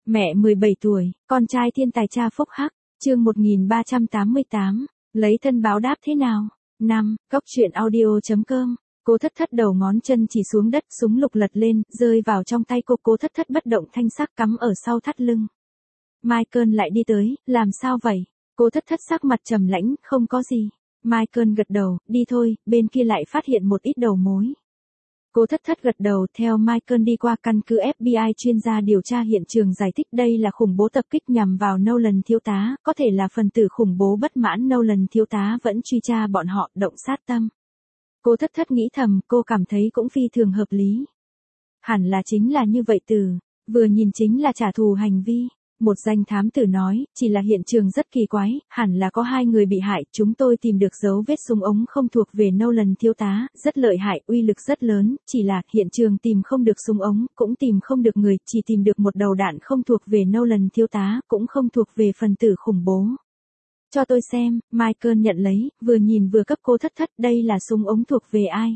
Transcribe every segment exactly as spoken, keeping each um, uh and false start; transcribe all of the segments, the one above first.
Mẹ mười bảy tuổi, con trai thiên tài cha phúc hắc, chương một nghìn ba trăm tám mươi tám, lấy thân báo đáp thế nào? năm, Cốc truyện audio chấm com. Cố Thất Thất đầu ngón chân chỉ xuống đất, súng lục lật lên, rơi vào trong tay cô. Cố Thất Thất bất động thanh sắc cắm ở sau thắt lưng. Michael lại đi tới, làm sao vậy? Cố Thất Thất sắc mặt trầm lãnh, không có gì. Michael gật đầu, đi thôi, bên kia lại phát hiện một ít đầu mối. Cố Thất Thất gật đầu, theo Michael đi qua căn cứ ép bê i chuyên gia điều tra hiện trường giải thích đây là khủng bố tập kích nhằm vào Nolan thiếu tá, có thể là phần tử khủng bố bất mãn Nolan thiếu tá vẫn truy tra bọn họ, động sát tâm. Cố Thất Thất nghĩ thầm, cô cảm thấy cũng phi thường hợp lý. Hẳn là chính là như vậy từ, vừa nhìn chính là trả thù hành vi. Một danh thám tử nói, chỉ là hiện trường rất kỳ quái, hẳn là có hai người bị hại, chúng tôi tìm được dấu vết súng ống không thuộc về Nolan thiếu tá, rất lợi hại, uy lực rất lớn, chỉ là hiện trường tìm không được súng ống, cũng tìm không được người, chỉ tìm được một đầu đạn không thuộc về Nolan thiếu tá, cũng không thuộc về phần tử khủng bố. Cho tôi xem, Michael nhận lấy, vừa nhìn vừa cấp Cố Thất Thất, đây là súng ống thuộc về ai?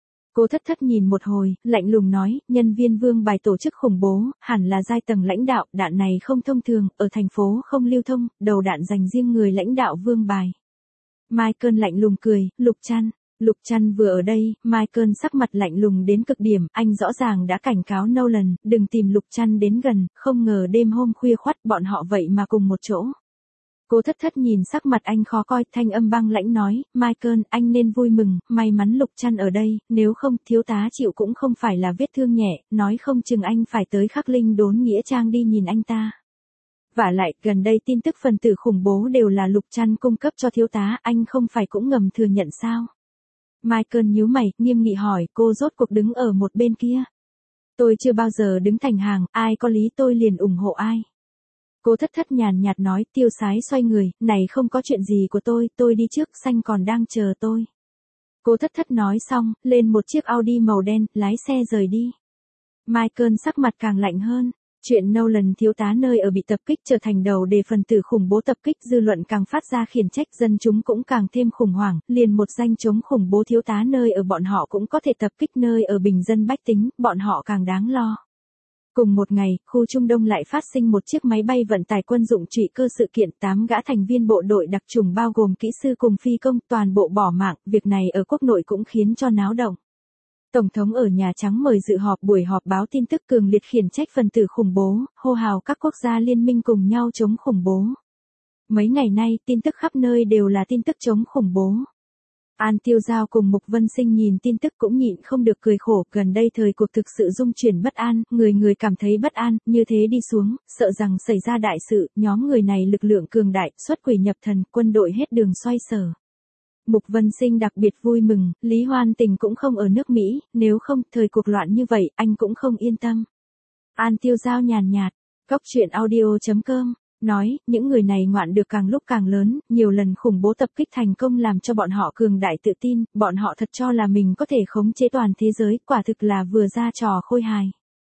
Cố Thất Thất nhìn một hồi, lạnh lùng nói, nhân viên vương bài tổ chức khủng bố, hẳn là giai tầng lãnh đạo, đạn này không thông thường, ở thành phố không lưu thông, đầu đạn dành riêng người lãnh đạo vương bài. Michael lạnh lùng cười, Lục Trăn. Lục Trăn vừa ở đây, Michael sắc mặt lạnh lùng đến cực điểm, anh rõ ràng đã cảnh cáo Nolan, đừng tìm Lục Trăn đến gần, không ngờ đêm hôm khuya khoắt bọn họ vậy mà cùng một chỗ. Cố Thất Thất nhìn sắc mặt anh khó coi, thanh âm băng lãnh nói, Michael, anh nên vui mừng, may mắn Lục Trăn ở đây, nếu không, thiếu tá chịu cũng không phải là vết thương nhẹ, nói không chừng anh phải tới Khắc Linh Đốn Nghĩa Trang đi nhìn anh ta. Vả lại, gần đây tin tức phần tử khủng bố đều là Lục Trăn cung cấp cho thiếu tá, anh không phải cũng ngầm thừa nhận sao? Michael nhíu mày, nghiêm nghị hỏi, cô rốt cuộc đứng ở một bên kia. Tôi chưa bao giờ đứng thành hàng, ai có lý tôi liền ủng hộ ai. Cố Thất Thất nhàn nhạt nói, tiêu sái xoay người, này không có chuyện gì của tôi, tôi đi trước, xanh còn đang chờ tôi. Cố Thất Thất nói xong, lên một chiếc Audi màu đen, lái xe rời đi. Michael sắc mặt càng lạnh hơn, chuyện Nolan thiếu tá nơi ở bị tập kích trở thành đầu đề phần tử khủng bố tập kích, dư luận càng phát ra khiển trách, dân chúng cũng càng thêm khủng hoảng, liền một danh chống khủng bố thiếu tá nơi ở bọn họ cũng có thể tập kích nơi ở bình dân bách tính, bọn họ càng đáng lo. Cùng một ngày, khu Trung Đông lại phát sinh một chiếc máy bay vận tải quân dụng trụy cơ sự kiện, tám gã thành viên bộ đội đặc chủng bao gồm kỹ sư cùng phi công toàn bộ bỏ mạng, việc này ở quốc nội cũng khiến cho náo động. Tổng thống ở Nhà Trắng mời dự họp buổi họp báo tin tức cường liệt khiển trách phần tử khủng bố, hô hào các quốc gia liên minh cùng nhau chống khủng bố. Mấy ngày nay, tin tức khắp nơi đều là tin tức chống khủng bố. An Tiêu Giao cùng Mục Vân Sinh nhìn tin tức cũng nhịn không được cười khổ, gần đây thời cuộc thực sự dung chuyển bất an, người người cảm thấy bất an, như thế đi xuống, sợ rằng xảy ra đại sự, nhóm người này lực lượng cường đại, xuất quỷ nhập thần, quân đội hết đường xoay sở. Mục Vân Sinh đặc biệt vui mừng, Lý Hoan Tình cũng không ở nước Mỹ, nếu không, thời cuộc loạn như vậy, anh cũng không yên tâm. An Tiêu Giao nhàn nhạt, Cốc truyện audio chấm com. Nói, những người này ngoạn được càng lúc càng lớn, nhiều lần khủng bố tập kích thành công làm cho bọn họ cường đại tự tin, bọn họ thật cho là mình có thể khống chế toàn thế giới, quả thực là vừa ra trò khôi hài.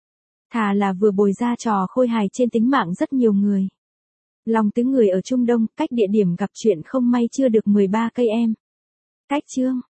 Thà là vừa bồi ra trò khôi hài trên tính mạng rất nhiều người. Lòng tứ người ở Trung Đông, cách địa điểm gặp chuyện không may chưa được mười ba cây em. Cách chương.